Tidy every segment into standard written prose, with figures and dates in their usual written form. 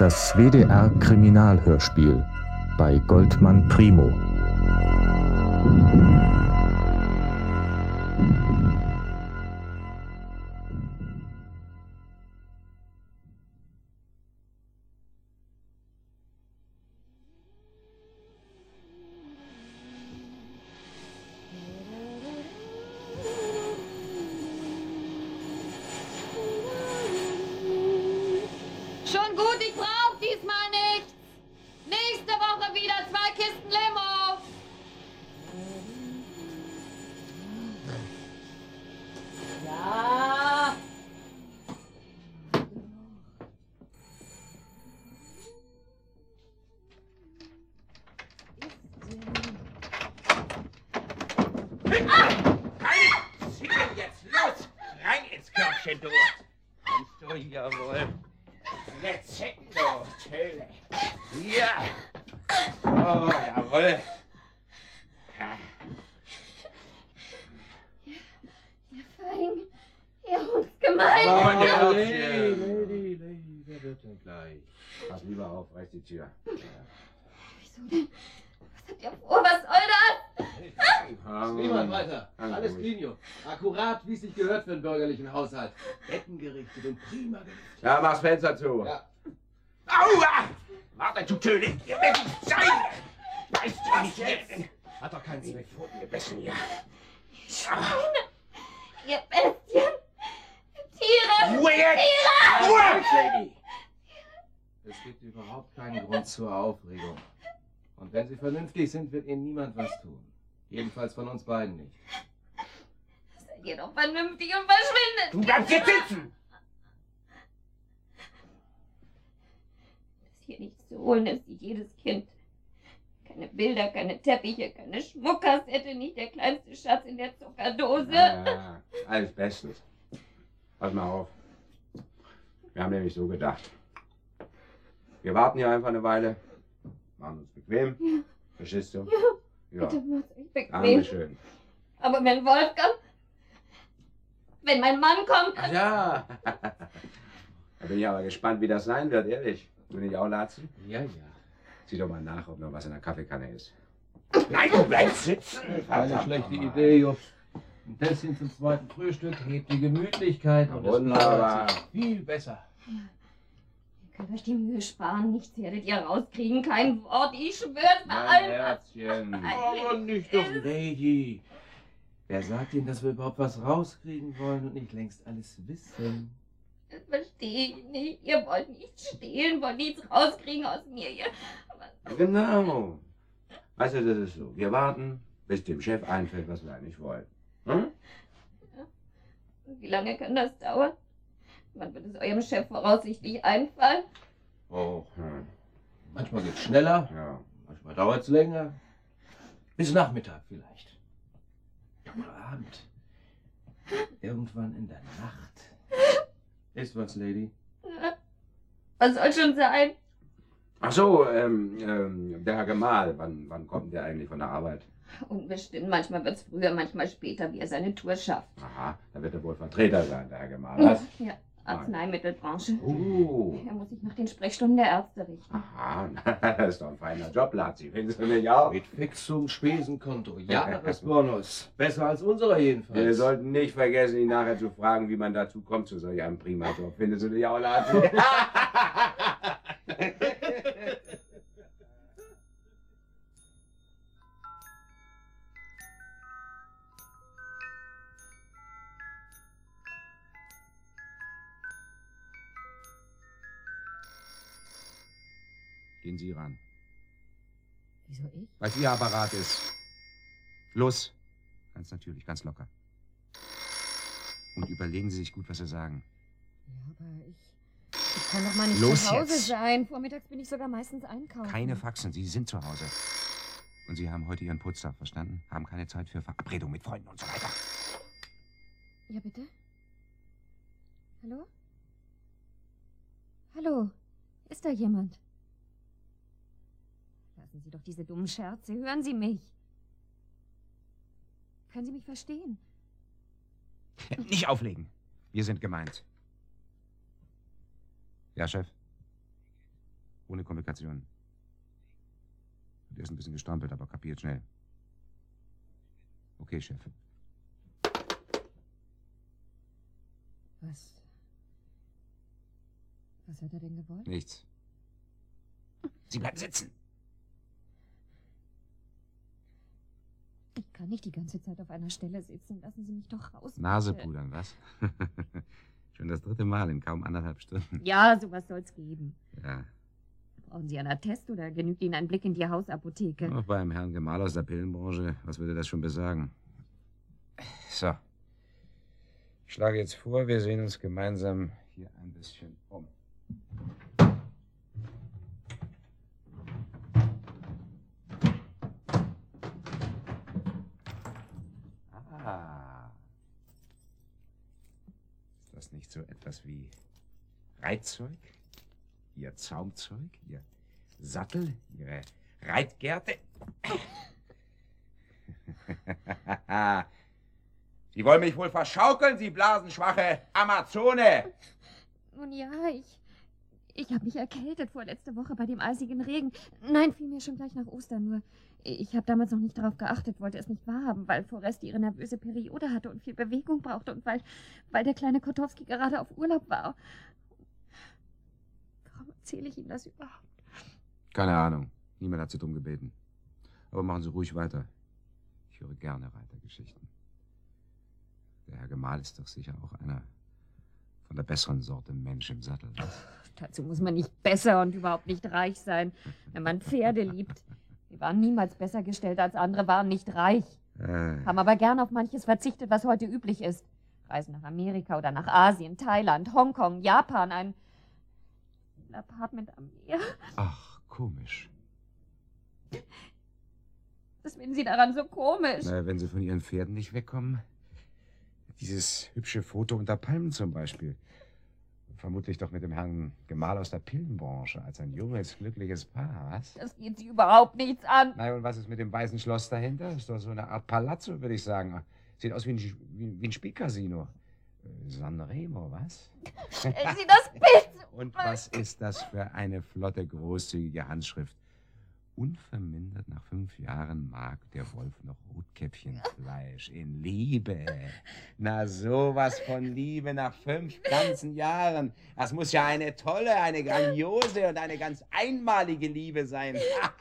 Das WDR-Kriminalhörspiel bei Goldmann Primo. Schon gut, ich brauch diesmal nichts. Nächste Woche wieder 2 Kisten Limo. Ja. Rein! Ziehen jetzt los! Rein ins Körbchen, du! Kommst du, jawohl! Let's hit, du Töle! Ja! Oh, jawohl! Ihr Fein, ihr Hundsgemein. Oh, Lady, wer wird denn gleich? Pass lieber auf, reiß die Tür. Wieso denn? Was habt ihr vor? Was soll das? Niemand weiter. Alles cleanio. Akkurat, wie es sich gehört für einen bürgerlichen Haushalt. Betten gerichtet und prima gelüftet. Ja, mach's Fenster zu. Ja. Aua! Warte, du Töle! Ihr werdet sein! Weißt du nicht jetzt? Hat doch keinen Zweck. Pfoten gebissen, ja. Ihr Bestien. Tiere. Ruhe jetzt! Ruhe! Lady! Es gibt überhaupt keinen Grund zur Aufregung. Und wenn Sie vernünftig sind, wird Ihnen niemand was tun. Jedenfalls von uns beiden nicht. Seid ihr doch vernünftig und verschwindet. Du bleibst jetzt sitzen! Was hier nichts zu holen ist, sieht jedes Kind. Keine Bilder, keine Teppiche, keine Schmuckkassette, nicht der kleinste Schatz in der Zuckerdose. Ja, alles bestens. Pass mal auf. Wir haben nämlich so gedacht. Wir warten hier einfach eine Weile. Machen uns bequem. Ja. Verstehst du? Ja. Bitte macht euch bequem. Dankeschön. Aber wenn Wolfgang, wenn mein Mann kommt, Ach ja. Da bin ich aber gespannt, wie das sein wird, ehrlich. Du nicht auch latzen? Ja, ja. Sieh doch mal nach, ob noch was in der Kaffeekanne ist. Nein, du bleibst sitzen! Keine schlechte Idee, Jupp. Ein Tässchen zum zweiten Frühstück hebt die Gemütlichkeit und es Wunderbar. plaudert sich viel besser. ihr könnt euch die Mühe sparen, nichts werdet ihr rauskriegen, kein Wort, ich schwör's bei Mein allem. Herzchen. Aber nicht doch, Lady. Wer sagt Ihnen, dass wir überhaupt was rauskriegen wollen und nicht längst alles wissen? Das verstehe ich nicht. Ihr wollt nichts stehlen, wollt nichts rauskriegen aus mir. Genau. Weißt du, das ist so. Wir warten, bis dem Chef einfällt, was wir eigentlich wollen. Hm? Wie lange kann das dauern? Wann wird es eurem Chef voraussichtlich einfallen? Oh, Hm. manchmal geht's schneller, Ja. manchmal dauert's länger. Bis Nachmittag vielleicht. Oder Abend. Irgendwann in der Nacht. Ist was, Lady? Was soll schon sein? Ach so, der Herr Gemahl, wann kommt der eigentlich von der Arbeit? Unbestimmt. Manchmal wird es früher, manchmal später, wie er seine Tour schafft. Aha, da wird er wohl Vertreter sein, der Herr Gemahl. Was? Ja, Arzneimittelbranche. Oh. Er muss sich nach den Sprechstunden der Ärzte richten. Aha, das ist doch ein feiner Job, Lazzi. Findest du nicht auch? Mit Fixum Spesenkonto. Jahresbonus. Besser als unserer jedenfalls. Wir sollten nicht vergessen, ihn nachher zu fragen, wie man dazu kommt zu solch einem Prima-Job. Findest du nicht auch, Lazzi? Gehen Sie ran. Wieso ich? Weil es Ihr Apparat ist. Los. Ganz natürlich, ganz locker. Und überlegen Sie sich gut, was Sie sagen. Ja, aber ich kann doch mal nicht Los zu Hause jetzt. sein. Vormittags bin ich sogar meistens einkaufen. Keine Faxen, Sie sind zu Hause. Und Sie haben heute Ihren Putztag, verstanden? Haben keine Zeit für Verabredungen mit Freunden und so weiter. Ja, bitte? Hallo? Hallo? Ist da jemand? Lassen Sie doch diese dummen Scherze. Hören Sie mich. Können Sie mich verstehen? Nicht auflegen. Wir sind gemeint. Ja, Chef? Ohne Komplikationen. Der ist ein bisschen gestrampelt, aber kapiert schnell. Okay, Chef. Was hat er denn gewollt? Nichts. Sie bleiben sitzen. Ich kann nicht die ganze Zeit auf einer Stelle sitzen. Lassen Sie mich doch raus. Nase bitte. pudern, was? Schon das 3. Mal in kaum 1,5 Stunden. Ja, sowas soll's geben. Ja. Brauchen Sie einen Attest oder genügt Ihnen ein Blick in die Hausapotheke? Auch beim Herrn Gemahl aus der Pillenbranche. Was würde das schon besagen? So. Ich schlage jetzt vor, wir sehen uns gemeinsam hier ein bisschen um. Ah. Ist das nicht so etwas wie Reitzeug? Ihr Zaumzeug? Ihr Sattel? Ihre Reitgerte? Sie wollen mich wohl verschaukeln, Sie blasenschwache Amazone! Nun ja, ich habe mich erkältet vorletzte Woche bei dem eisigen Regen. Nein, vielmehr schon gleich nach Ostern. Nur, ich habe damals noch nicht darauf geachtet, wollte es nicht wahrhaben, weil Forrest ihre nervöse Periode hatte und viel Bewegung brauchte und weil der kleine Kotowski gerade auf Urlaub war. Warum erzähle ich ihm das überhaupt? Keine Ahnung. Niemand hat Sie drum gebeten. Aber machen Sie ruhig weiter. Ich höre gerne Reitergeschichten. Der Herr Gemahl ist doch sicher auch einer von der besseren Sorte Mensch im Sattel. Dazu muss man nicht besser und überhaupt nicht reich sein, wenn man Pferde liebt. Sie waren niemals besser gestellt als andere, waren nicht reich. Haben aber gern auf manches verzichtet, was heute üblich ist. Reisen nach Amerika oder nach Asien, Thailand, Hongkong, Japan, ein Apartment am Meer. Ach, komisch. Was finden Sie daran so komisch? Na, wenn Sie von Ihren Pferden nicht wegkommen. Dieses hübsche Foto unter Palmen zum Beispiel. Vermutlich doch mit dem Herrn Gemahl aus der Pillenbranche als ein junges, glückliches Paar, was? Das geht Sie überhaupt nichts an. Na, und was ist mit dem weißen Schloss dahinter? Ist doch so eine Art Palazzo, würde ich sagen. Sieht aus wie ein Spielcasino. Sanremo, was? Stellen Sie das Bild! Und was ist das für eine flotte, großzügige Handschrift? Unvermindert nach 5 Jahren mag der Wolf noch Rotkäppchenfleisch in Liebe. Na, sowas von Liebe nach 5 ganzen Jahren. Das muss ja eine tolle, eine grandiose und eine ganz einmalige Liebe sein.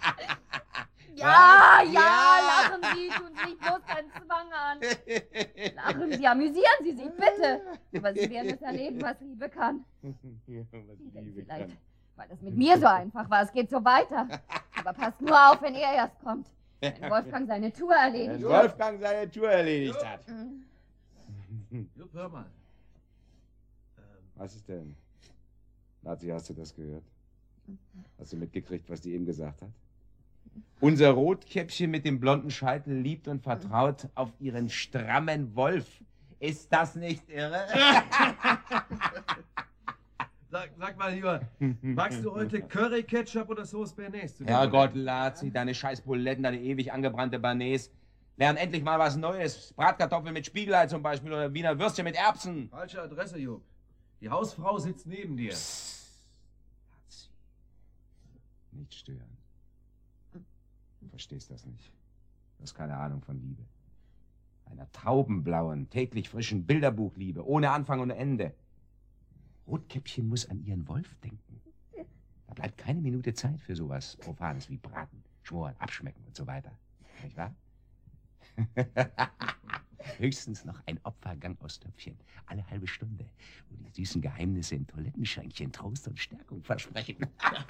Ja, lachen Sie, tun Sie nicht bloß keinen Zwang an. Lachen Sie, amüsieren Sie sich, bitte. Aber Sie werden es erleben, was Liebe kann. Ja, was Liebe Vielleicht, kann. weil es mit mir so einfach war, es geht so weiter. Aber passt nur auf, wenn er erst kommt. Wenn Wolfgang seine Tour erledigt Wenn Wolfgang seine Tour erledigt hat. Jupp, hör mal. Was ist denn? Nazi, hast du das gehört? Hast du mitgekriegt, was die eben gesagt hat? Unser Rotkäppchen mit dem blonden Scheitel liebt und vertraut auf ihren strammen Wolf. Ist das nicht irre? Sag mal lieber, magst du heute Curry, Ketchup oder Sauce Bernays? Herrgott, Lazi, deine scheiß Buletten, deine ewig angebrannte Bernays. Lern endlich mal was Neues. Bratkartoffeln mit Spiegelei zum Beispiel oder Wiener Würstchen mit Erbsen. Falsche Adresse, Jupp. Die Hausfrau sitzt neben dir. Lazi. Nicht stören. Du verstehst das nicht. Du hast keine Ahnung von Liebe. Einer taubenblauen, täglich frischen Bilderbuchliebe, ohne Anfang und Ende. Rotkäppchen muss an ihren Wolf denken. Da bleibt keine Minute Zeit für sowas Profanes wie Braten, Schmoren, Abschmecken und so weiter. Nicht wahr? Höchstens noch ein Opfergang aus Töpfchen. Alle halbe Stunde, wo die süßen Geheimnisse im Toilettenschränkchen Trost und Stärkung versprechen.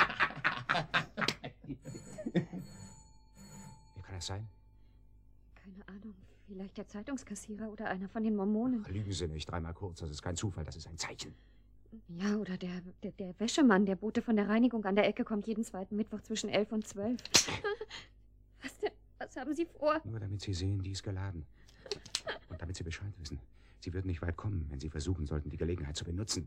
Wie kann das sein? Keine Ahnung, vielleicht der Zeitungskassierer oder einer von den Mormonen. Lügen Sie nicht, 3-mal kurz. Das ist kein Zufall, das ist ein Zeichen. Ja, oder der Wäschemann, der Bote von der Reinigung an der Ecke, kommt jeden zweiten Mittwoch zwischen 11 und 12. Was denn? Was haben Sie vor? Nur damit Sie sehen, die ist geladen. Und damit Sie Bescheid wissen. Sie würden nicht weit kommen, wenn Sie versuchen sollten, die Gelegenheit zu benutzen.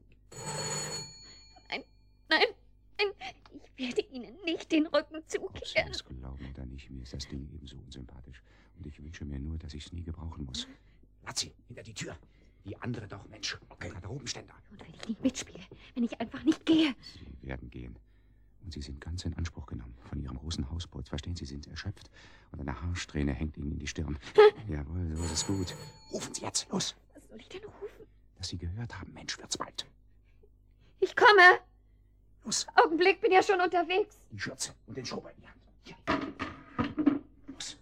Nein. Ich werde Ihnen nicht den Rücken Ob Sie zukehren. es glauben oder nicht, mir ist das Ding ebenso unsympathisch. Und ich wünsche mir nur, dass ich es nie gebrauchen muss. Lazi, hinter die Tür. Die andere doch, Mensch. Okay. Garderobenständer. Und wenn ich nicht mitspiele, wenn ich einfach nicht gehe. Sie werden gehen. Und Sie sind ganz in Anspruch genommen von Ihrem großen Hausboot. Verstehen Sie, sind erschöpft. Und eine Haarsträhne hängt Ihnen in die Stirn. Jawohl, so ist es gut. Rufen Sie jetzt, los. Was soll ich denn rufen? Dass Sie gehört haben, Mensch, wird's bald. Ich komme. Los. Augenblick, bin ja schon unterwegs. Die Schürze und den Schrubber in die Hand. Ja. Los.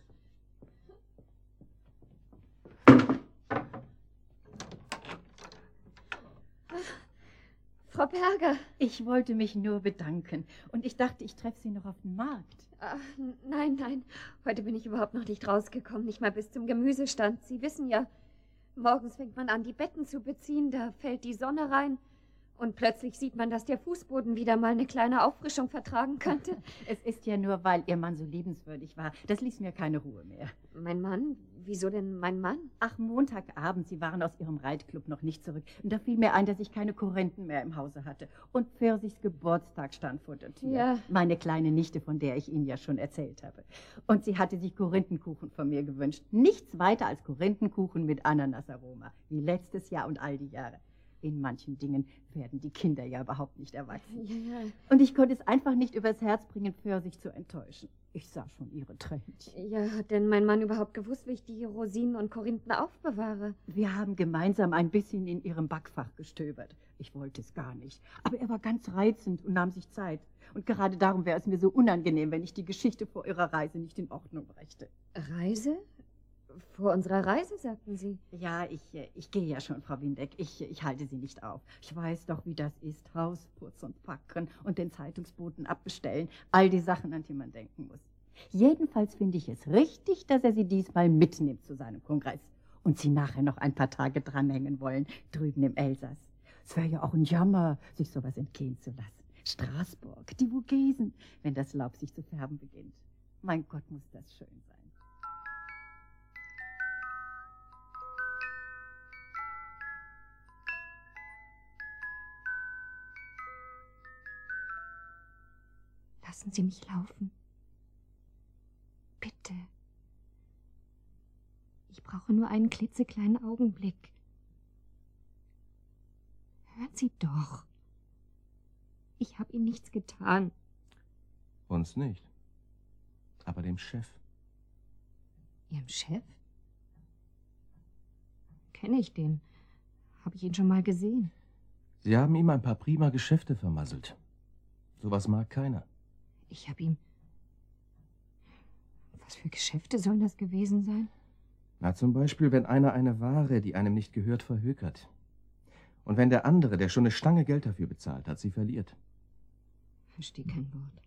Frau Berger. Ich wollte mich nur bedanken. Und ich dachte, ich treffe Sie noch auf dem Markt. Ach, nein, nein. Heute bin ich überhaupt noch nicht rausgekommen. Nicht mal bis zum Gemüsestand. Sie wissen ja, morgens fängt man an, die Betten zu beziehen. Da fällt die Sonne rein. Und plötzlich sieht man, dass der Fußboden wieder mal eine kleine Auffrischung vertragen könnte. Es ist ja nur, weil Ihr Mann so liebenswürdig war. Das ließ mir keine Ruhe mehr. Mein Mann? Wieso denn mein Mann? Ach, Montagabend, Sie waren aus Ihrem Reitclub noch nicht zurück. Und da fiel mir ein, dass ich keine Korrenten mehr im Hause hatte. Und Pfirsichs Geburtstag stand vor der Tür. Ja. Meine kleine Nichte, von der ich Ihnen ja schon erzählt habe. Und sie hatte sich Korinthenkuchen von mir gewünscht. Nichts weiter als Korinthenkuchen mit Ananasaroma. Wie letztes Jahr und all die Jahre. In manchen Dingen werden die Kinder ja überhaupt nicht erwachsen. Ja. Und ich konnte es einfach nicht übers Herz bringen, Pfirsich zu enttäuschen. Ich sah schon ihre Tränchen. Ja, hat denn mein Mann überhaupt gewusst, wie ich die Rosinen und Korinthen aufbewahre? Wir haben gemeinsam ein bisschen in ihrem Backfach gestöbert. Ich wollte es gar nicht. Aber er war ganz reizend und nahm sich Zeit. Und gerade darum wäre es mir so unangenehm, wenn ich die Geschichte vor ihrer Reise nicht in Ordnung brächte. Reise? Vor unserer Reise, sagten Sie? Ja, ich gehe ja schon, Frau Windeck. Ich halte Sie nicht auf. Ich weiß doch, wie das ist. Hausputz und Packen und den Zeitungsboten abbestellen. All die Sachen, an die man denken muss. Jedenfalls finde ich es richtig, dass er Sie diesmal mitnimmt zu seinem Kongress. Und Sie nachher noch ein paar Tage dranhängen wollen, drüben im Elsass. Es wäre ja auch ein Jammer, sich sowas entgehen zu lassen. Straßburg, die Vogesen, wenn das Laub sich zu färben beginnt. Mein Gott, muss das schön sein. Lassen Sie mich laufen. Bitte. Ich brauche nur einen klitzekleinen Augenblick. Hören Sie doch. Ich habe Ihnen nichts getan. Uns nicht. Aber dem Chef. Ihrem Chef? Kenne ich den? Habe ich ihn schon mal gesehen? Sie haben ihm ein paar prima Geschäfte vermasselt. Sowas mag keiner. Ich habe ihm... Was für Geschäfte sollen das gewesen sein? Na, zum Beispiel, wenn einer eine Ware, die einem nicht gehört, verhökert. Und wenn der andere, der schon eine Stange Geld dafür bezahlt hat, sie verliert. Verstehe kein Wort.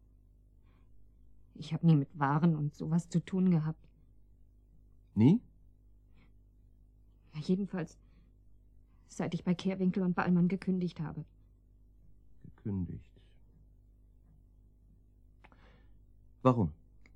Ich habe nie mit Waren und sowas zu tun gehabt. Nie? Ja, jedenfalls, seit ich bei Kehrwinkel und Ballmann gekündigt habe. Gekündigt. Warum?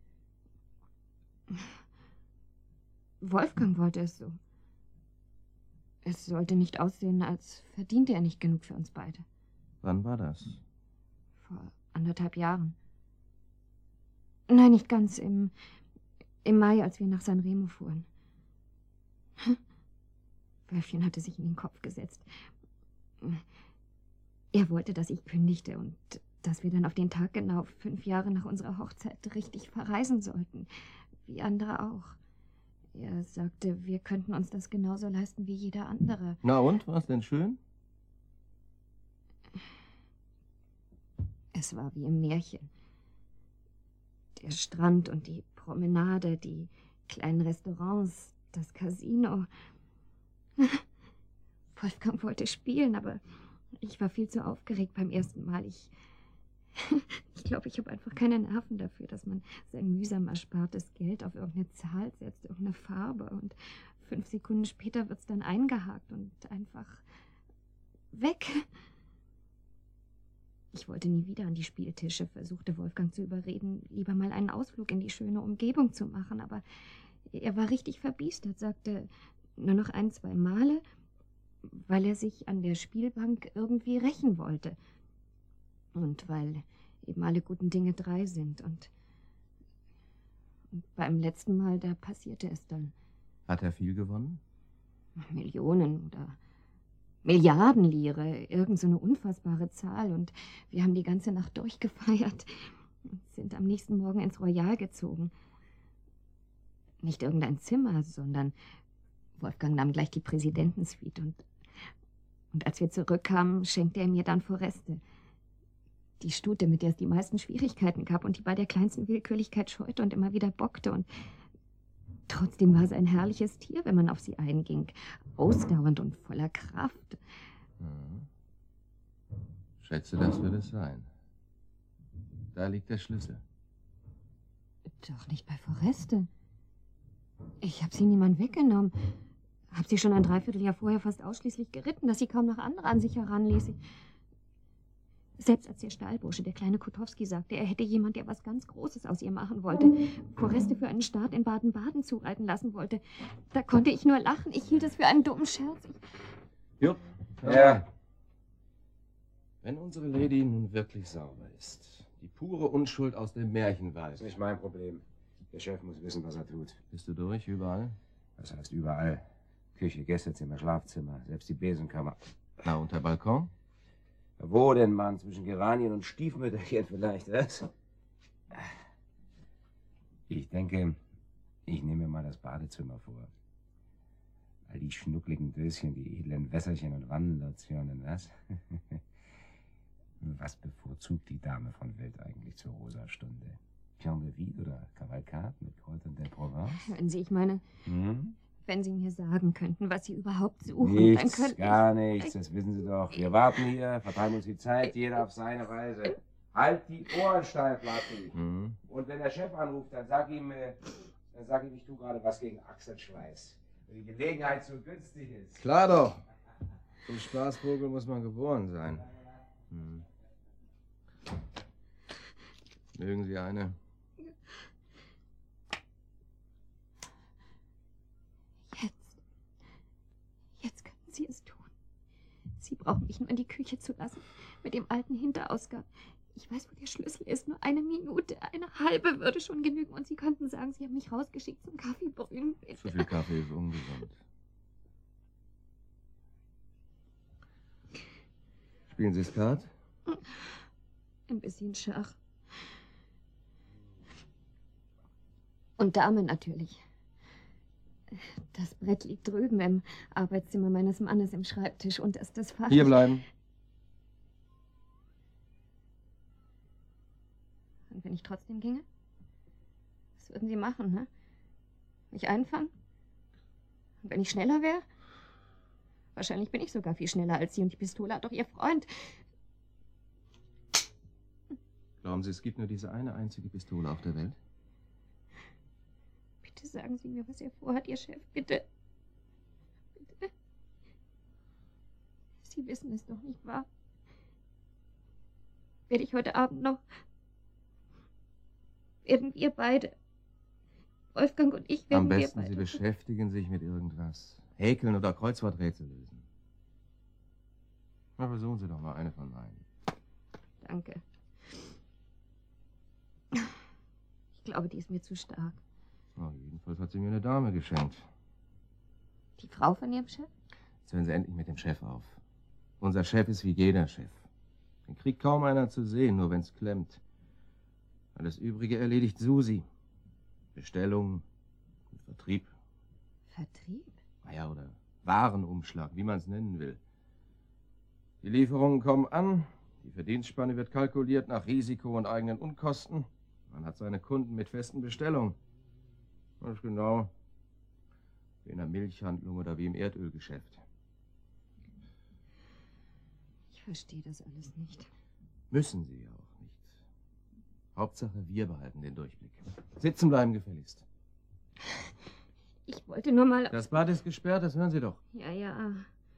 Wolfgang wollte es so. Es sollte nicht aussehen, als verdiente er nicht genug für uns beide. Wann war das? Vor 1,5 Jahren. Nein, nicht ganz. Im Mai, als wir nach San Remo fuhren. Wölfchen hatte sich in den Kopf gesetzt. Er wollte, dass ich kündigte und dass wir dann auf den Tag genau 5 Jahre nach unserer Hochzeit richtig verreisen sollten. Wie andere auch. Er sagte, wir könnten uns das genauso leisten wie jeder andere. Na und, war's denn schön? Es war wie im Märchen. Der Strand und die Promenade, die kleinen Restaurants, das Casino. Wolfgang wollte spielen, aber ich war viel zu aufgeregt beim ersten Mal. Ich glaube, ich habe einfach keine Nerven dafür, dass man sein mühsam erspartes Geld auf irgendeine Zahl setzt, irgendeine Farbe. Und 5 Sekunden später wird es dann eingehakt und einfach weg. Ich wollte nie wieder an die Spieltische, versuchte Wolfgang zu überreden, lieber mal einen Ausflug in die schöne Umgebung zu machen. Aber er war richtig verbiestert, sagte nur noch 1, 2 Male, weil er sich an der Spielbank irgendwie rächen wollte. Und weil eben alle guten Dinge 3 sind. Und beim letzten Mal, da passierte es dann. Hat er viel gewonnen? Millionen oder Milliarden Lire, irgend so eine unfassbare Zahl. Und wir haben die ganze Nacht durchgefeiert. Sind am nächsten Morgen ins Royal gezogen. Nicht irgendein Zimmer, sondern Wolfgang nahm gleich die Präsidentensuite. Und als wir zurückkamen, schenkte er mir dann Foreste. Die Stute, mit der es die meisten Schwierigkeiten gab und die bei der kleinsten Willkürlichkeit scheute und immer wieder bockte. Und trotzdem war es ein herrliches Tier, wenn man auf sie einging. Ausdauernd und voller Kraft. Schätze, das wird es sein. Da liegt der Schlüssel. Doch nicht bei Foreste. Ich habe sie niemand weggenommen. Hab sie schon ein Dreivierteljahr vorher fast ausschließlich geritten, dass sie kaum noch andere an sich heranließ. Selbst als der Stallbursche, der kleine Kutowski, sagte, er hätte jemand, der was ganz Großes aus ihr machen wollte, Foreste für einen Start in Baden-Baden zureiten lassen wollte, da konnte ich nur lachen. Ich hielt es für einen dummen Scherz. Jupp. Ja. Wenn unsere Lady nun wirklich sauber ist, die pure Unschuld aus dem Märchenwald. Das ist nicht mein Problem. Der Chef muss wissen, was er tut. Bist du durch, überall? Das heißt überall. Küche, Gästezimmer, Schlafzimmer, selbst die Besenkammer. Na, und der Balkon? Wo denn, Mann? Zwischen Geranien und Stiefmütterchen vielleicht, was? Ich denke, ich nehme mir mal das Badezimmer vor. All die schnuckligen Döschen, die edlen Wässerchen und Wannenlotionen, was? Was bevorzugt die Dame von Welt eigentlich zur Rosa-Stunde? Pion de Vide oder Cavalcade mit Kräutern der Provence? Wenn Sie, ich meine, wenn Sie mir sagen könnten, was Sie überhaupt suchen, Nichts, dann könnten... gar nichts, das wissen Sie doch. Wir warten hier, verteilen uns die Zeit, jeder auf seine Weise. Halt die Ohren steif, Lassi. Und wenn der Chef anruft, dann sag ihm, ich tue gerade was gegen Achselschweiß. Wenn die Gelegenheit so günstig ist. Klar doch. Zum Spaßvogel muss man geboren sein. Mögen Sie eine? Jetzt können Sie es tun. Sie brauchen mich nur in die Küche zu lassen, mit dem alten Hinterausgang. Ich weiß, wo der Schlüssel ist. Nur eine Minute, eine halbe würde schon genügen. Und Sie könnten sagen, Sie haben mich rausgeschickt zum Kaffeebrühen. Zu viel Kaffee ist ungesund. Spielen Sie Skat? Ein bisschen Schach. Und Dame natürlich. Das Brett liegt drüben im Arbeitszimmer meines Mannes im Schreibtisch und das Fach... Hier bleiben. Und wenn ich trotzdem ginge? Was würden Sie machen, ne? Mich einfangen? Und wenn ich schneller wäre? Wahrscheinlich bin ich sogar viel schneller als Sie und die Pistole hat doch Ihr Freund. Glauben Sie, es gibt nur diese eine einzige Pistole auf der Welt? Bitte sagen Sie mir, was er vorhat, Ihr Chef. Bitte. Bitte. Sie wissen es doch nicht wahr. Werde ich heute Abend noch... Werden wir beide... Wolfgang und ich werden Am besten, wir beide... Sie beschäftigen sich mit irgendwas. Häkeln oder Kreuzworträtsel lösen. Na, versuchen Sie doch mal eine von meinen. Danke. Ich glaube, die ist mir zu stark. Oh, jedenfalls hat sie mir eine Dame geschenkt. Die Frau von Ihrem Chef? Jetzt hören Sie endlich mit dem Chef auf. Unser Chef ist wie jeder Chef. Den kriegt kaum einer zu sehen, nur wenn's klemmt. Alles Übrige erledigt Susi. Bestellung und Vertrieb. Vertrieb? Naja, oder Warenumschlag, wie man es nennen will. Die Lieferungen kommen an, die Verdienstspanne wird kalkuliert nach Risiko und eigenen Unkosten. Man hat seine Kunden mit festen Bestellungen. Das ist genau wie in einer Milchhandlung oder wie im Erdölgeschäft. Ich verstehe das alles nicht. Müssen Sie ja auch nicht. Hauptsache, wir behalten den Durchblick. Sitzen bleiben gefälligst. Ich wollte nur mal... Das Bad ist gesperrt, das hören Sie doch. Ja, ja.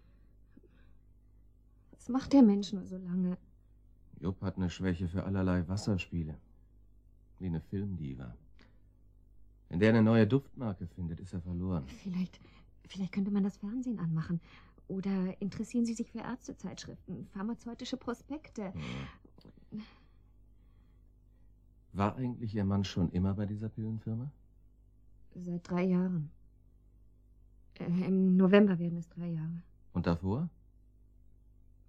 Was macht der Mensch nur so lange? Jupp hat eine Schwäche für allerlei Wasserspiele. Wie eine Filmdiva. Wenn der eine neue Duftmarke findet, ist er verloren. Vielleicht könnte man das Fernsehen anmachen. Oder interessieren Sie sich für Ärztezeitschriften, pharmazeutische Prospekte? Ja. War eigentlich Ihr Mann schon immer bei dieser Pillenfirma? Seit 3 Jahren. Im November werden es 3 Jahre. Und davor?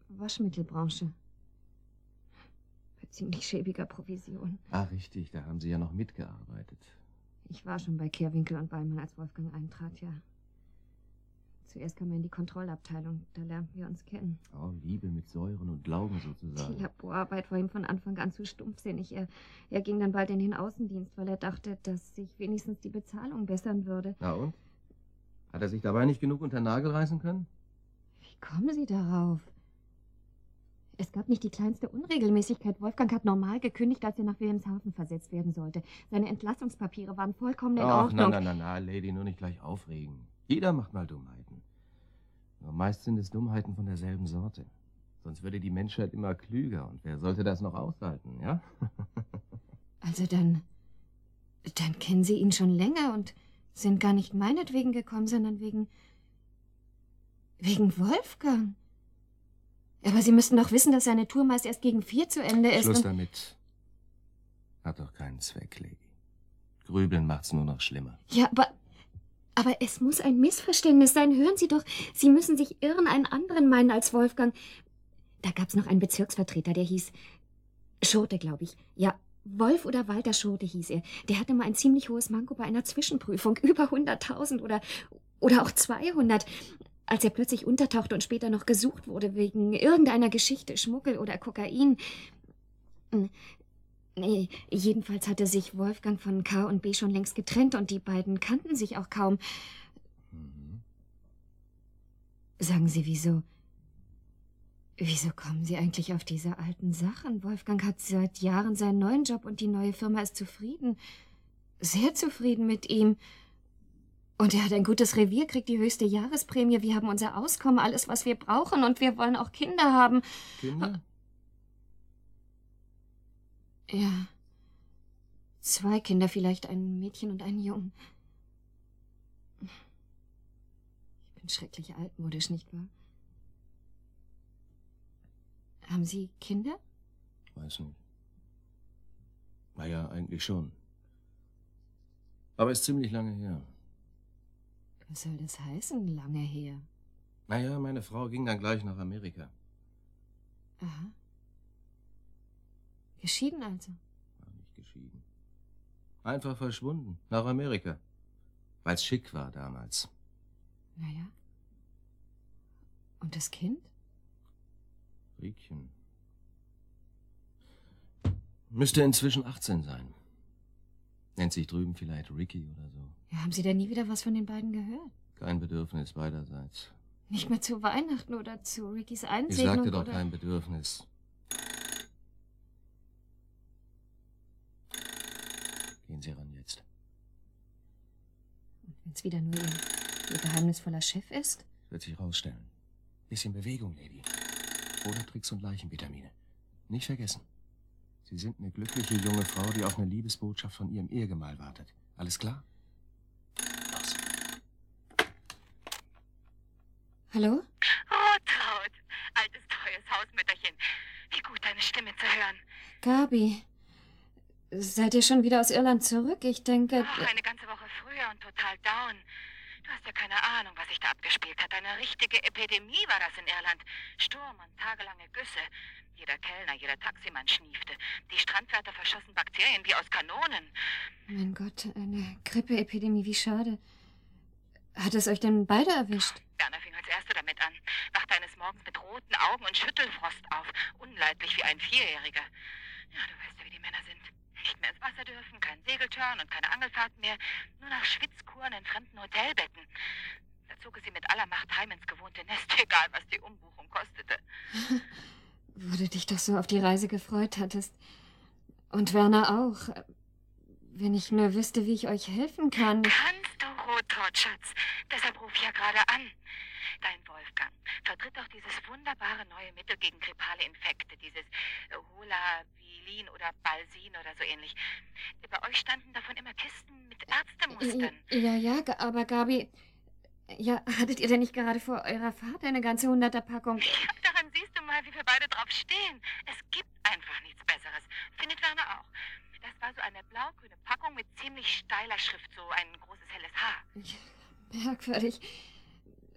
Waschmittelbranche. Bei ziemlich schäbiger Provision. Ah, richtig, da haben Sie ja noch mitgearbeitet. Ich war schon bei Kehrwinkel und Wallmann, als Wolfgang eintrat, ja. Zuerst kam er in die Kontrollabteilung. Da lernten wir uns kennen. Oh, Liebe mit Säuren und Laugen sozusagen. Die Laborarbeit war ihm von Anfang an zu stumpfsinnig. Er ging dann bald in den Außendienst, weil er dachte, dass sich wenigstens die Bezahlung bessern würde. Na und? Hat er sich dabei nicht genug unter den Nagel reißen können? Wie kommen Sie darauf? Es gab nicht die kleinste Unregelmäßigkeit. Wolfgang hat normal gekündigt, als er nach Wilhelmshaven versetzt werden sollte. Seine Entlassungspapiere waren vollkommen in Ordnung. Na, Lady, nur nicht gleich aufregen. Jeder macht mal Dummheiten. Nur meist sind es Dummheiten von derselben Sorte. Sonst würde die Menschheit immer klüger. Und wer sollte das noch aushalten, ja? Also dann kennen Sie ihn schon länger und sind gar nicht meinetwegen gekommen, sondern wegen Wolfgang. Aber Sie müssten doch wissen, dass seine Tour meist erst gegen 4 zu Ende ist. Schluss damit. Hat doch keinen Zweck, Lady. Grübeln macht's nur noch schlimmer. Ja, aber es muss ein Missverständnis sein. Hören Sie doch, Sie müssen sich irren, einen anderen meinen als Wolfgang. Da gab's noch einen Bezirksvertreter, der hieß Schurte, glaube ich. Ja, Wolf oder Walter Schurte hieß er. Der hatte mal ein ziemlich hohes Manko bei einer Zwischenprüfung. Über 100.000 oder auch 200. Als er plötzlich untertauchte und später noch gesucht wurde wegen irgendeiner Geschichte, Schmuggel oder Kokain. Nee, jedenfalls hatte sich Wolfgang von K. und B. schon längst getrennt und die beiden kannten sich auch kaum. Mhm. Sagen Sie, wieso kommen Sie eigentlich auf diese alten Sachen? Wolfgang hat seit Jahren seinen neuen Job und die neue Firma ist zufrieden. Sehr zufrieden mit ihm. Und er hat ein gutes Revier, kriegt die höchste Jahresprämie. Wir haben unser Auskommen, alles, was wir brauchen. Und wir wollen auch Kinder haben. Kinder? Ja. 2 Kinder vielleicht, ein Mädchen und einen Jungen. Ich bin schrecklich altmodisch, nicht wahr? Haben Sie Kinder? Weiß nicht. Naja, eigentlich schon. Aber ist ziemlich lange her. Was soll das heißen, lange her? Naja, meine Frau ging dann gleich nach Amerika. Aha. Geschieden also? War nicht geschieden. Einfach verschwunden. Nach Amerika. Weil's schick war damals. Naja. Und das Kind? Riekchen. Müsste inzwischen 18 sein. Nennt sich drüben vielleicht Ricky oder so. Ja, haben Sie denn nie wieder was von den beiden gehört? Kein Bedürfnis beiderseits. Nicht mehr zu Weihnachten oder zu Rickys Ich Einsegnung? sagte doch oder? kein Bedürfnis. Gehen Sie ran jetzt. Wenn es wieder nur Ihr geheimnisvoller Chef ist? Wird sich rausstellen. Bisschen Bewegung, Lady. Oder Tricks und Leichenvitamine. Nicht vergessen. Sie sind eine glückliche junge Frau, die auf eine Liebesbotschaft von ihrem Ehegemahl wartet. Alles klar? Los. Hallo? Rotraud, altes treues Hausmütterchen. Wie gut, deine Stimme zu hören. Gabi, seid ihr schon wieder aus Irland zurück? Ich denke... Ach, eine ganze Woche früher und total down. Du hast ja keine Ahnung, was sich da abgespielt hat. Eine richtige Epidemie war das in Irland. Sturm und tagelange Güsse. Jeder Kellner, jeder Taximann schniefte. Die Strandwärter verschossen Bakterien wie aus Kanonen. Mein Gott, eine Grippeepidemie, wie schade. Hat es euch denn beide erwischt? Werner fing als Erster damit an. Wachte eines Morgens mit roten Augen und Schüttelfrost auf. Unleidlich wie ein Vierjähriger. Ja, du weißt ja, wie die Männer sind. Nicht mehr ins Wasser dürfen, kein Segeltörn und keine Angelfahrten mehr. Nur nach Schwitzkuren in fremden Hotelbetten. Da zog es sie mit aller Macht heim ins gewohnte Nest, egal was die Umbuchung kostete. Wo du dich doch so auf die Reise gefreut hattest. Und Werner auch. Wenn ich nur wüsste, wie ich euch helfen kann. Kannst du, Rotraud, Schatz. Deshalb ruf ich ja gerade an. Dein Wolfgang vertritt doch dieses wunderbare neue Mittel gegen grippale Infekte. Dieses Holabilin oder Balsin oder so ähnlich. Bei euch standen davon immer Kisten mit Ärztemustern. Ja, aber Gabi... Ja, hattet ihr denn nicht gerade vor eurer Fahrt eine ganze 100er-Packung? Ja, daran siehst du mal, wie wir beide drauf stehen. Es gibt einfach nichts Besseres. Findet Werner auch. Das war so eine blau-grüne Packung mit ziemlich steiler Schrift, so ein großes helles Haar. Ja, merkwürdig.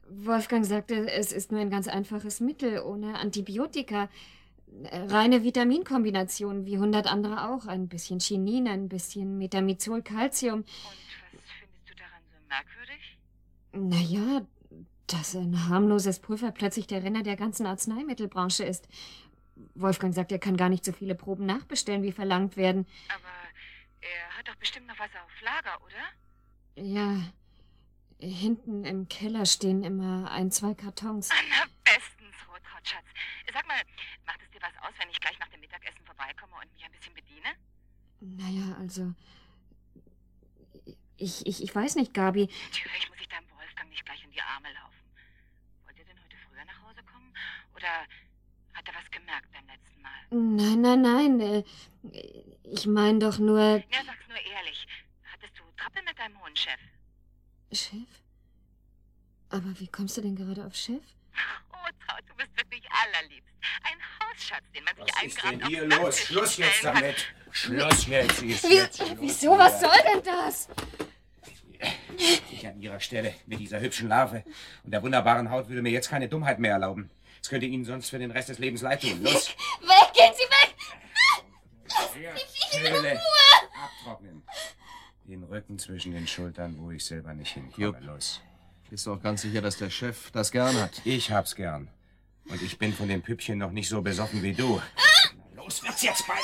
Wolfgang sagte, es ist nur ein ganz einfaches Mittel, ohne Antibiotika. Reine Vitaminkombination, wie 100 andere auch. Ein bisschen Chinin, ein bisschen Metamizol, Calcium. Und was findest du daran so merkwürdig? Naja, dass ein harmloses Pulver plötzlich der Renner der ganzen Arzneimittelbranche ist. Wolfgang sagt, er kann gar nicht so viele Proben nachbestellen, wie verlangt werden. Aber er hat doch bestimmt noch was auf Lager, oder? Ja, hinten im Keller stehen immer 2 Kartons. Na, bestens, Rotkraut, Schatz. Sag mal, macht es dir was aus, wenn ich gleich nach dem Mittagessen vorbeikomme und mich ein bisschen bediene? Naja, also... Ich weiß nicht, Gabi. Natürlich muss ich deinem Wolfgang nicht gleich in die Arme laufen. Wollt ihr denn heute früher nach Hause kommen? Oder hat er was gemerkt beim letzten Mal? Nein. Ich meine doch nur... Ja, sag's nur ehrlich. Hattest du Trappel mit deinem hohen Chef? Chef? Aber wie kommst du denn gerade auf Chef? Oh, Traut, du bist wirklich allerliebst. Ein Hausschatz, den man sich Was ist denn eingraben hier auf den los? Nachttisch Schluss jetzt stellen kann. damit. Schluss jetzt. Wieso? Was soll denn das? Ich an Ihrer Stelle mit dieser hübschen Larve und der wunderbaren Haut würde mir jetzt keine Dummheit mehr erlauben. Es könnte Ihnen sonst für den Rest des Lebens leid tun. Los! Weg, gehen Sie weg! Höhle. Abtrocknen. Den Rücken zwischen den Schultern, wo ich selber nicht hinkomme. Jupp. Los. Bist du auch ganz sicher, dass der Chef das gern hat? Ich hab's gern. Und ich bin von dem Püppchen noch nicht so besoffen wie du. Na, los wird's jetzt bald.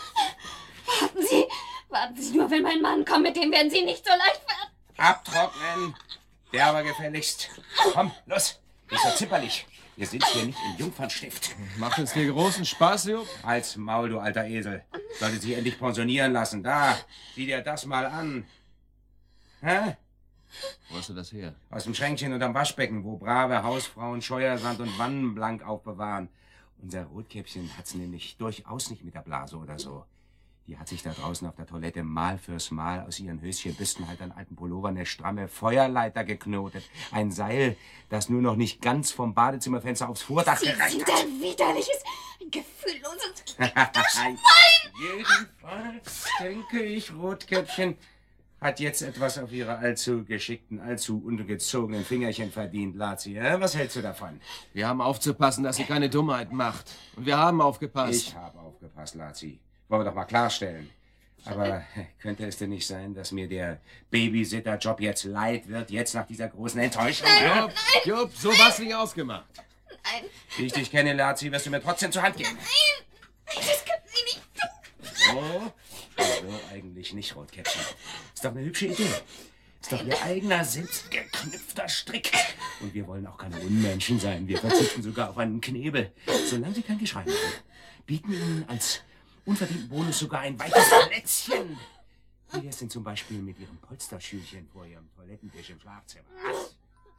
Warten Sie nur, wenn mein Mann kommt, mit dem werden Sie nicht so leicht werden. Abtrocknen. Der aber gefälligst. Komm, los. Nicht so zipperlich. Wir sind hier nicht im Jungfernstift. Macht es dir großen Spaß, Jupp? Als Maul, du alter Esel. Sollte sich endlich pensionieren lassen. Da, sieh dir das mal an. Hä? Wo hast du das her? Aus dem Schränkchen unterm Waschbecken, wo brave Hausfrauen Scheuersand und Wannenblank aufbewahren. Unser Rotkäppchen hat's nämlich durchaus nicht mit der Blase oder so. Die hat sich da draußen auf der Toilette Mal fürs Mal aus ihren Höschenbüstenhaltern alten Pullover eine stramme Feuerleiter geknotet. Ein Seil, das nur noch nicht ganz vom Badezimmerfenster aufs Vordach gereicht hat. ein widerliches, ein gefühlloses... Jedenfalls denke ich, Rotkäppchen hat jetzt etwas auf ihre allzu geschickten, allzu ungezogenen Fingerchen verdient, Lazi. Was hältst du davon? Wir haben aufzupassen, dass sie keine Dummheit macht. Und wir haben aufgepasst. Ich habe aufgepasst, Lazi. Wollen wir doch mal klarstellen. Aber könnte es denn nicht sein, dass mir der Babysitter-Job jetzt leid wird, jetzt nach dieser großen Enttäuschung? Jupp, so was nicht ausgemacht. Wie ich dich kenne, Lazi, wirst du mir trotzdem zur Hand geben. Das können Sie nicht tun. So eigentlich nicht, Rotkäppchen. Ist doch eine hübsche Idee. Ist doch ihr eigener, selbstgeknüpfter Strick. Und wir wollen auch keine Unmenschen sein. Wir verzichten sogar auf einen Knebel. Solange sie kein Geschrei machen. Bieten ihnen als unverdienten Bonus sogar ein weiches Plätzchen. Wie wär's denn zum Beispiel mit ihrem Polsterschülchen vor ihrem Toilettentisch im Schlafzimmer? Was?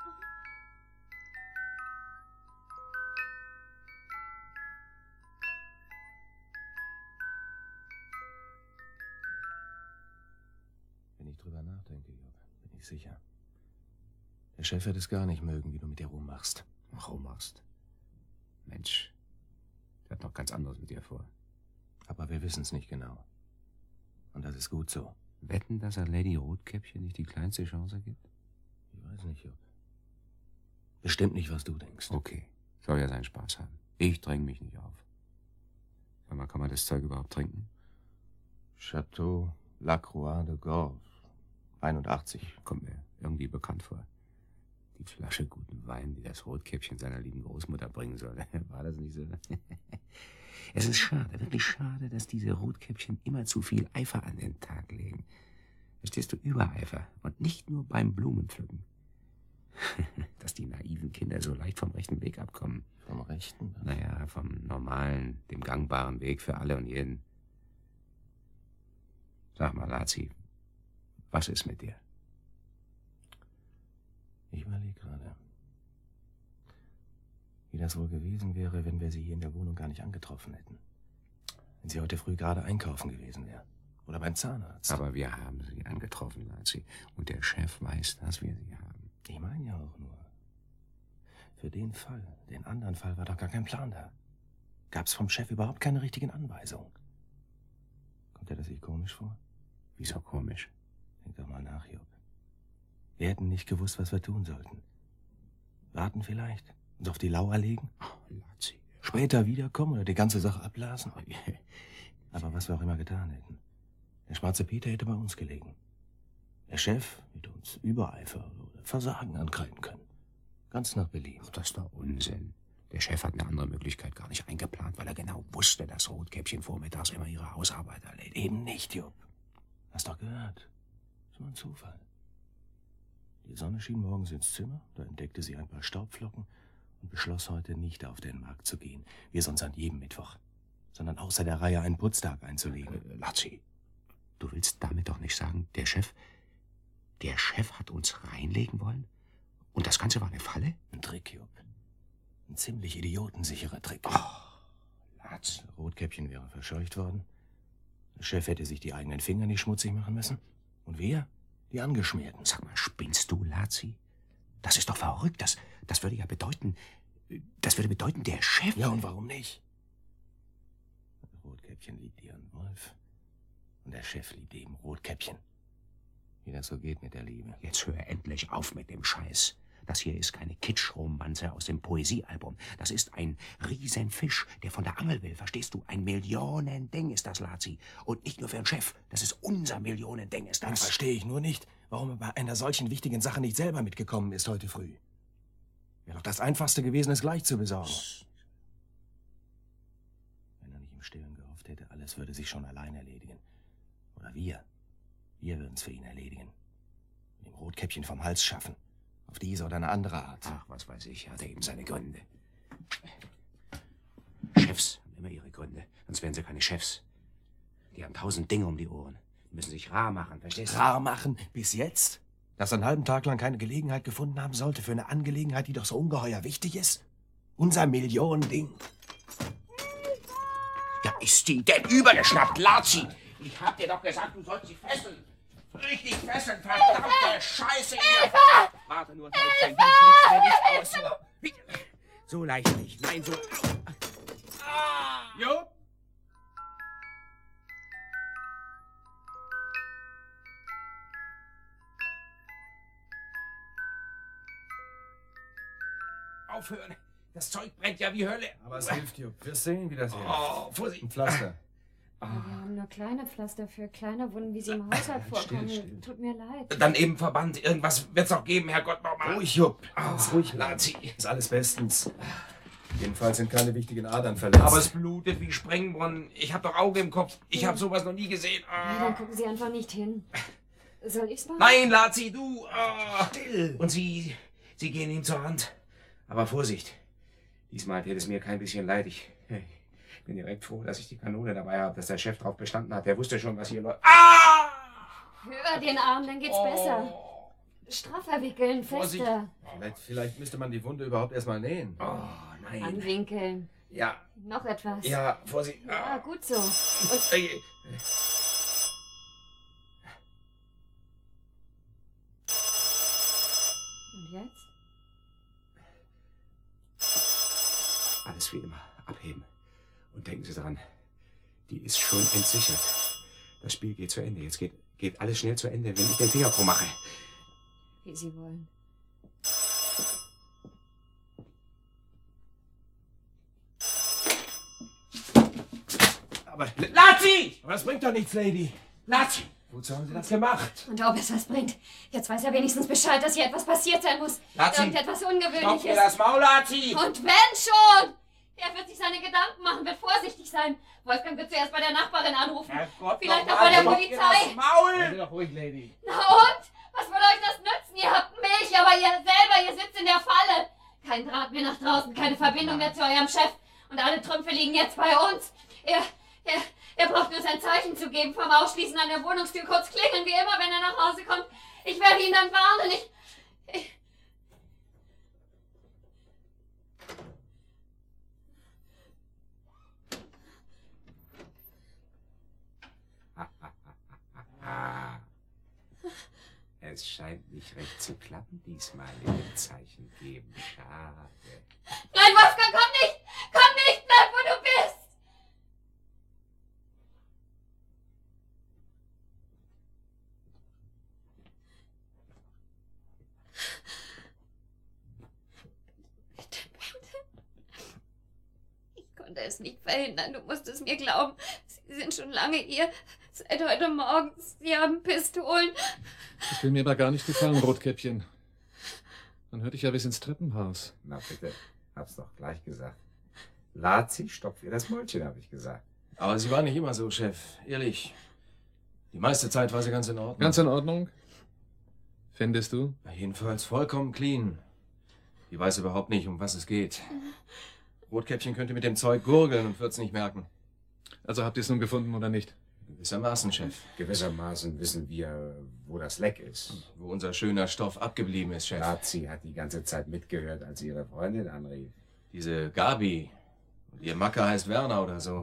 Wenn ich drüber nachdenke, Jupp, bin ich sicher. Der Chef wird es gar nicht mögen, wie du mit ihr rummachst. Ach, rummachst. Mensch, der hat noch ganz anderes mit dir vor. Aber wir wissen es nicht genau. Und das ist gut so. Wetten, dass er Lady Rotkäppchen nicht die kleinste Chance gibt? Ich weiß nicht, Jupp. Bestimmt nicht, was du denkst. Okay, soll ja seinen Spaß haben. Ich dränge mich nicht auf. Sag mal, kann man das Zeug überhaupt trinken? Chateau La Croix de Gorge. 81. Kommt mir irgendwie bekannt vor. Die Flasche guten Wein, die das Rotkäppchen seiner lieben Großmutter bringen soll. War das nicht so? Es ist schade, wirklich schade, dass diese Rotkäppchen immer zu viel Eifer an den Tag legen. Verstehst du, Übereifer und nicht nur beim Blumenpflücken. Dass die naiven Kinder so leicht vom rechten Weg abkommen. Vom rechten? Naja, vom normalen, dem gangbaren Weg für alle und jeden. Sag mal, Lazi, was ist mit dir? Ich überlege gerade, wie das wohl gewesen wäre, wenn wir sie hier in der Wohnung gar nicht angetroffen hätten. Wenn sie heute früh gerade einkaufen gewesen wäre. Oder beim Zahnarzt. Aber wir haben sie angetroffen, Lazi. Und der Chef weiß, dass wir sie haben. Ich meine ja auch nur. Für den Fall, den anderen Fall war doch gar kein Plan da. Gab's vom Chef überhaupt keine richtigen Anweisungen. Kommt dir das nicht komisch vor? Wieso komisch? Denk doch mal nach, Jupp. Wir hätten nicht gewusst, was wir tun sollten. Warten vielleicht? Uns auf die Lauer legen? Oh, Lazzi. Später wiederkommen oder die ganze Sache abblasen? Aber was wir auch immer getan hätten. Der schwarze Peter hätte bei uns gelegen. Der Chef hätte uns Übereifer oder Versagen ankreiden können. Ganz nach Belieben. Ach, das ist doch Unsinn. Der Chef hat eine andere Möglichkeit gar nicht eingeplant, weil er genau wusste, dass Rotkäppchen vormittags immer ihre Hausarbeit erledigt. Eben nicht, Jupp. Hast doch gehört. Das ist nur ein Zufall. Die Sonne schien morgens ins Zimmer, da entdeckte sie ein paar Staubflocken und beschloss heute nicht auf den Markt zu gehen, wie sonst an jedem Mittwoch, sondern außer der Reihe einen Putztag einzulegen. Lazzi, du willst damit doch nicht sagen, der Chef hat uns reinlegen wollen? Und das Ganze war eine Falle? Ein Trick, Jupp. Ein ziemlich idiotensicherer Trick. Oh, Lazzi. Rotkäppchen wäre verscheucht worden. Der Chef hätte sich die eigenen Finger nicht schmutzig machen müssen. Und wir? Die Angeschmierten. Sag mal, spinnst du, Lazzi? Das ist doch verrückt. Das würde ja bedeuten... Das würde bedeuten, der Chef... Ja, und warum nicht? Rotkäppchen liebt ihren Wolf. Und der Chef liebt eben Rotkäppchen. Wie das so geht mit der Liebe. Jetzt hör endlich auf mit dem Scheiß. Das hier ist keine Kitschromanze aus dem Poesiealbum. Das ist ein Riesenfisch, der von der Angel will. Verstehst du? Ein Millionending ist das, Lazzi. Und nicht nur für einen Chef. Das ist unser Millionending, ist das. Dann verstehe ich nur nicht, warum er bei einer solchen wichtigen Sache nicht selber mitgekommen ist heute früh. Wäre doch das Einfachste gewesen, es gleich zu besorgen. Wenn er nicht im Stillen gehofft hätte, alles würde sich schon allein erledigen. Oder wir. Wir würden es für ihn erledigen. Dem Rotkäppchen vom Hals schaffen. Auf diese oder eine andere Art. Ach, was weiß ich, hat er eben seine Gründe. Chefs haben immer ihre Gründe, sonst wären sie keine Chefs. Die haben 1000 Dinge um die Ohren. Die müssen sich rar machen, verstehst du? Rar machen? Bis jetzt? Dass er einen halben Tag lang keine Gelegenheit gefunden haben sollte für eine Angelegenheit, die doch so ungeheuer wichtig ist? Unser Millionending. Da ist die denn übergeschnappt, Lazzi! Ich hab dir doch gesagt, du sollst sie fesseln. Richtig fesseln, verdammte Scheiße! Hilfe! Warte nur, Täubchen, du fliegst mir nicht aus. So leicht nicht, nein, so... Jo? Aufhören! Das Zeug brennt ja wie Hölle. Aber es hilft, Jupp. Wir sehen, wie das hilft. Oh, Vorsicht. Ein Pflaster. Wir haben nur kleine Pflaster für kleine Wunden, wie sie im Haushalt vorkommen. still. Tut mir leid. Dann eben Verband. Irgendwas wird's noch geben, Herrgott, nochmal. Ruhig, Jupp. Ganz ruhig, Lazzi. Ist alles bestens. Jedenfalls sind keine wichtigen Adern verletzt. Aber es blutet wie Sprengbrunnen. Ich hab doch Auge im Kopf. Ich hab sowas noch nie gesehen. Ja, dann gucken Sie einfach nicht hin. Soll ich's machen? Nein, Lazzi, du. Still. Und Sie gehen ihm zur Hand. Aber Vorsicht. Diesmal tät es mir kein bisschen leid. Ich bin direkt froh, dass ich die Kanone dabei habe, dass der Chef drauf bestanden hat. Der wusste schon, was hier läuft. Höher den Arm, dann geht's besser. Straffer wickeln, Vorsicht. fester. Vielleicht müsste man die Wunde überhaupt erstmal nähen. Oh, nein. Anwinkeln. Ja, Noch etwas. ja, Vorsicht. Ja, gut so. Und Ey. jetzt? Alles wie immer, abheben. Und denken Sie dran, die ist schon entsichert. Das Spiel geht zu Ende. Jetzt geht alles schnell zu Ende, wenn ich den Finger krumm mache. Wie Sie wollen. Aber Lazzi! das bringt doch nichts, Lady. Lazzi! Wozu haben Sie das gemacht? Und ob es was bringt. Jetzt weiß er wenigstens Bescheid, dass hier etwas passiert sein muss. Lazzi, Irgendetwas Stopf mir Ungewöhnliches. das Maul, Lazzi! Und wenn schon! Er wird sich seine Gedanken machen, wird vorsichtig sein. Wolfgang wird zuerst bei der Nachbarin anrufen. Herrgott, Vielleicht noch auch bei der mal, stopf mir Polizei. Das Maul! doch ruhig, Lady. Na und? Was würde euch das nützen? Ihr habt Milch, aber ihr sitzt in der Falle. Kein Draht mehr nach draußen, keine Verbindung mehr zu eurem Chef. Und alle Trümpfe liegen jetzt bei uns. Er braucht nur sein Zeichen zu geben, vom Ausschließen an der Wohnungstür kurz klingeln, wie immer, wenn er nach Hause kommt. Ich werde ihn dann warnen. Es scheint nicht recht zu klappen diesmal mit dem Zeichen geben. Schade. Nein, Wolfgang, komm nicht! Komm nicht! Bleib, wo du bist! konnte es nicht verhindern. Du musst es mir glauben. Sie sind schon lange hier. Seit heute Morgen. Sie haben Pistolen. Das will mir aber gar nicht gefallen, Rotkäppchen. Man hört dich ja bis ins Treppenhaus. Na bitte, hab's doch gleich gesagt. Lazi, stopf ihr das Mäulchen, habe ich gesagt. Aber sie war nicht immer so, Chef. Ehrlich. Die meiste Zeit war sie ganz in Ordnung. Ganz in Ordnung? Findest du? Ja, jedenfalls vollkommen clean. Die weiß überhaupt nicht, um was es geht. Rotkäppchen könnte mit dem Zeug gurgeln und wird's nicht merken. Also habt ihr es nun gefunden oder nicht? Gewissermaßen, Chef. Gewissermaßen wissen wir, wo das Leck ist. Wo unser schöner Stoff abgeblieben ist, Chef. Lazi hat die ganze Zeit mitgehört, als sie ihre Freundin anrief. Diese Gabi. Und ihr Macker heißt Werner oder so.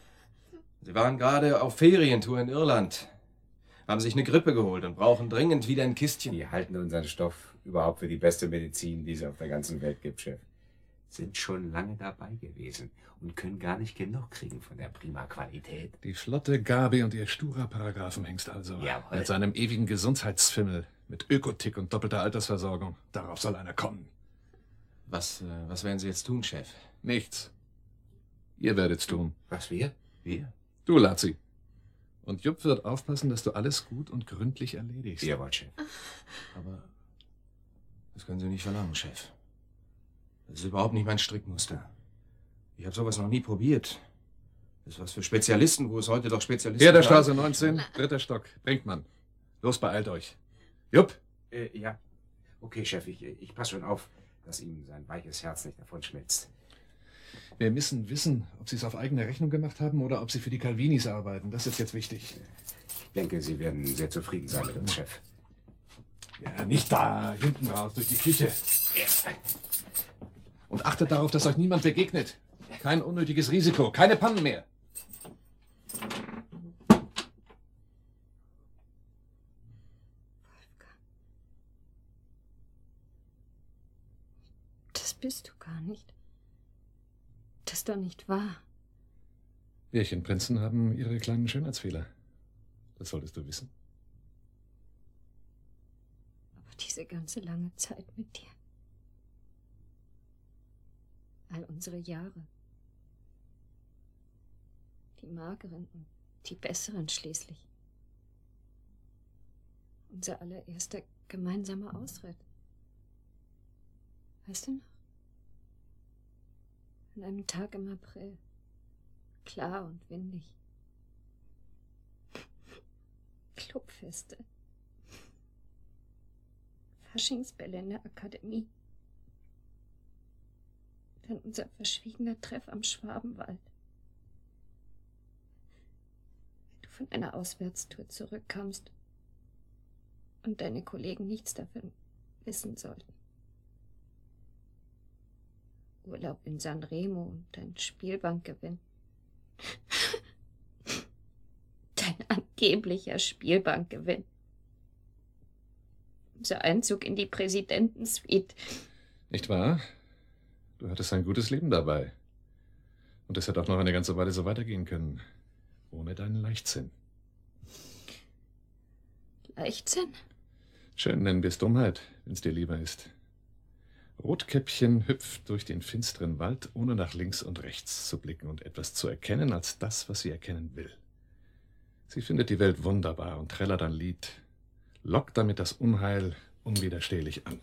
Sie waren gerade auf Ferientour in Irland. Haben sich eine Grippe geholt und brauchen dringend wieder ein Kistchen. Die halten unseren Stoff überhaupt für die beste Medizin, die es auf der ganzen Welt gibt, Chef. Sind schon lange dabei gewesen und können gar nicht genug kriegen von der prima Qualität. Die flotte Gabi und ihr sturer Paragraphenhengst also. Jawohl. Mit seinem ewigen Gesundheitsfimmel. Mit Ökotick und doppelter Altersversorgung. Darauf soll einer kommen. Was werden Sie jetzt tun, Chef? Nichts. Ihr werdet's tun. Was, wir? Wir? Du, Lazi. Und Jupp wird aufpassen, dass du alles gut und gründlich erledigst. Jawohl, Chef. Aber das können Sie nicht verlangen, Chef. Das ist überhaupt nicht mein Strickmuster. Ich habe sowas noch nie probiert. Das ist was für Spezialisten, wo es heute doch Spezialisten Hier der Straße 19, 3. Stock. Brinkmann. Los, beeilt euch. Jupp. Ja. Okay, Chef, ich passe schon auf, dass ihm sein weiches Herz nicht davon schmilzt. Wir müssen wissen, ob sie es auf eigene Rechnung gemacht haben oder ob sie für die Calvinis arbeiten. Das ist jetzt wichtig. Ich denke, Sie werden sehr zufrieden sein mit uns, Chef. Ja, nicht da, hinten raus, durch die Küche. Ja. Und achtet darauf, dass euch niemand begegnet. Kein unnötiges Risiko, keine Pannen mehr. Das bist du gar nicht. Das ist doch nicht wahr. Märchenprinzen haben ihre kleinen Schönheitsfehler. Das solltest du wissen. Aber diese ganze lange Zeit mit dir. All unsere Jahre. Die mageren und die besseren schließlich. Unser allererster gemeinsamer Ausritt. Weißt du noch? An einem Tag im April. Klar und windig. Clubfeste. Faschingsbälle in der Akademie. Dann unser verschwiegener Treff am Schwabenwald. Wenn du von einer Auswärtstour zurückkamst und deine Kollegen nichts davon wissen sollten. Urlaub in Sanremo und dein Spielbankgewinn. Dein angeblicher Spielbankgewinn. Unser Einzug in die Präsidentensuite. Nicht wahr? Du hattest ein gutes Leben dabei. Und es hätte auch noch eine ganze Weile so weitergehen können. Ohne deinen Leichtsinn. Leichtsinn? Schön nennen wir es Dummheit, wenn es dir lieber ist. Rotkäppchen hüpft durch den finsteren Wald, ohne nach links und rechts zu blicken und etwas zu erkennen als das, was sie erkennen will. Sie findet die Welt wunderbar und trällert ein Lied, lockt damit das Unheil unwiderstehlich an.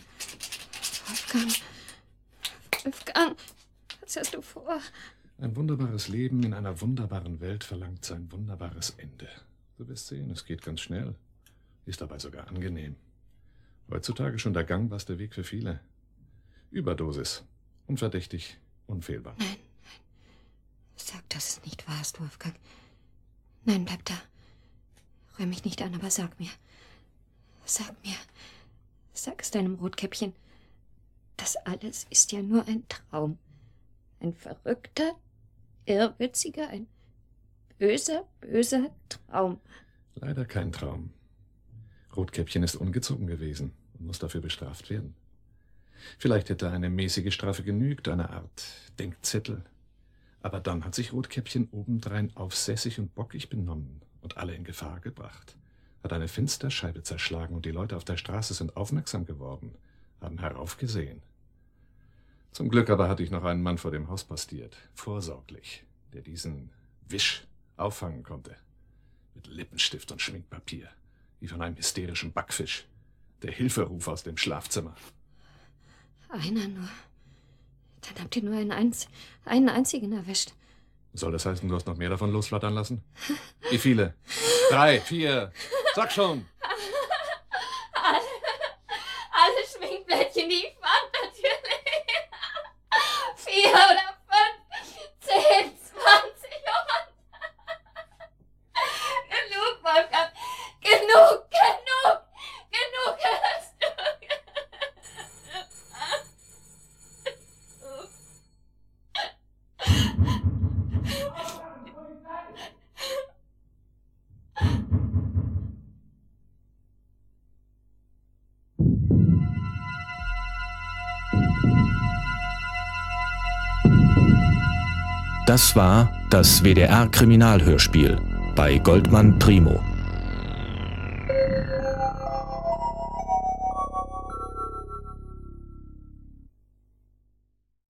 Wolfgang, was hast du vor? Ein wunderbares Leben in einer wunderbaren Welt verlangt sein wunderbares Ende. Du wirst sehen, es geht ganz schnell, ist dabei sogar angenehm. Heutzutage schon der gangbarste Weg für viele. Überdosis. Unverdächtig, unfehlbar. Nein. Sag, dass es nicht wahr ist, Wolfgang. Nein, bleib da. Rühr mich nicht an, aber sag mir. Sag es deinem Rotkäppchen. Das alles ist ja nur ein Traum. Ein verrückter, irrwitziger, ein böser, böser Traum. Leider kein Traum. Rotkäppchen ist ungezogen gewesen und muss dafür bestraft werden. Vielleicht hätte eine mäßige Strafe genügt, eine Art Denkzettel. Aber dann hat sich Rotkäppchen obendrein aufsässig und bockig benommen und alle in Gefahr gebracht. Hat eine Fensterscheibe zerschlagen und die Leute auf der Straße sind aufmerksam geworden, haben heraufgesehen. Zum Glück aber hatte ich noch einen Mann vor dem Haus postiert, vorsorglich, der diesen Wisch auffangen konnte. Mit Lippenstift und Schminkpapier, wie von einem hysterischen Backfisch. Der Hilferuf aus dem Schlafzimmer. Einer nur. Dann habt ihr nur einen einzigen erwischt. Soll das heißen, du hast noch mehr davon losflattern lassen? Wie viele? 3, 4, sag schon! Alle Schminkblättchen, die ich fand, natürlich. 4 oder 5, 10, 20 und... Genug, Wolfgang. Genug, hörst du? Das war das WDR-Kriminalhörspiel bei Goldmann Primo.